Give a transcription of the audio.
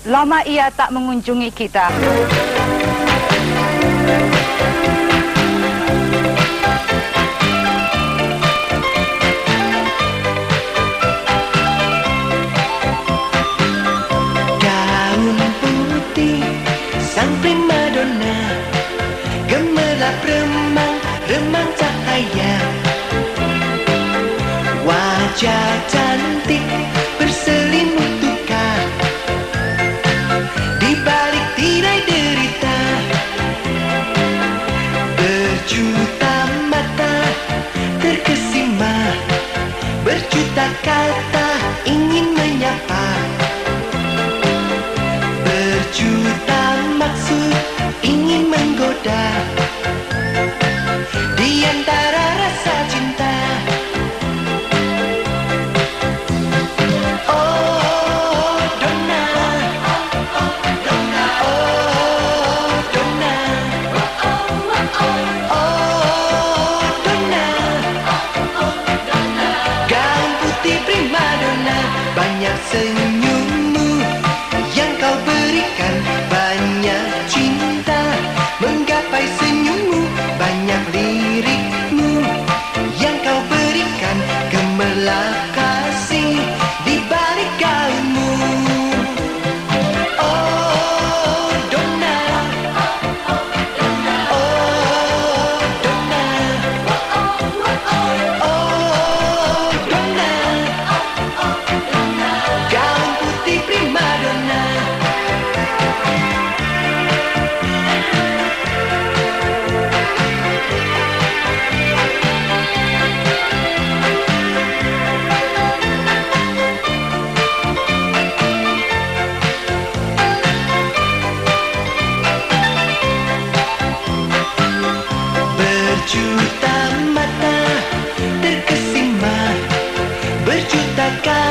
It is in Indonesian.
Lama ia tak mengunjungi kita. Gaun putih sang primadona, gemerlap remang cahaya. Wajah cantik berselimut duka, di balik tirai derita. Berjuta mata terkesima, berjuta kata ingin menyapa. Berjuta maksud ingin menggoda, di antara rasa cinta. Oh Donna, oh Donna, oh Donna, oh Donna, gaun putih primadona. Banyak senyummu yang kau berikan, banyak cinta menggapai senyummu. Banyak lirikmu yang kau berikan, gemerlap kasih di balik gaunmu. Oh Donna, oh Donna, oh Donna, gaun putih primadona. Berjuta mata terkesima, berjuta kata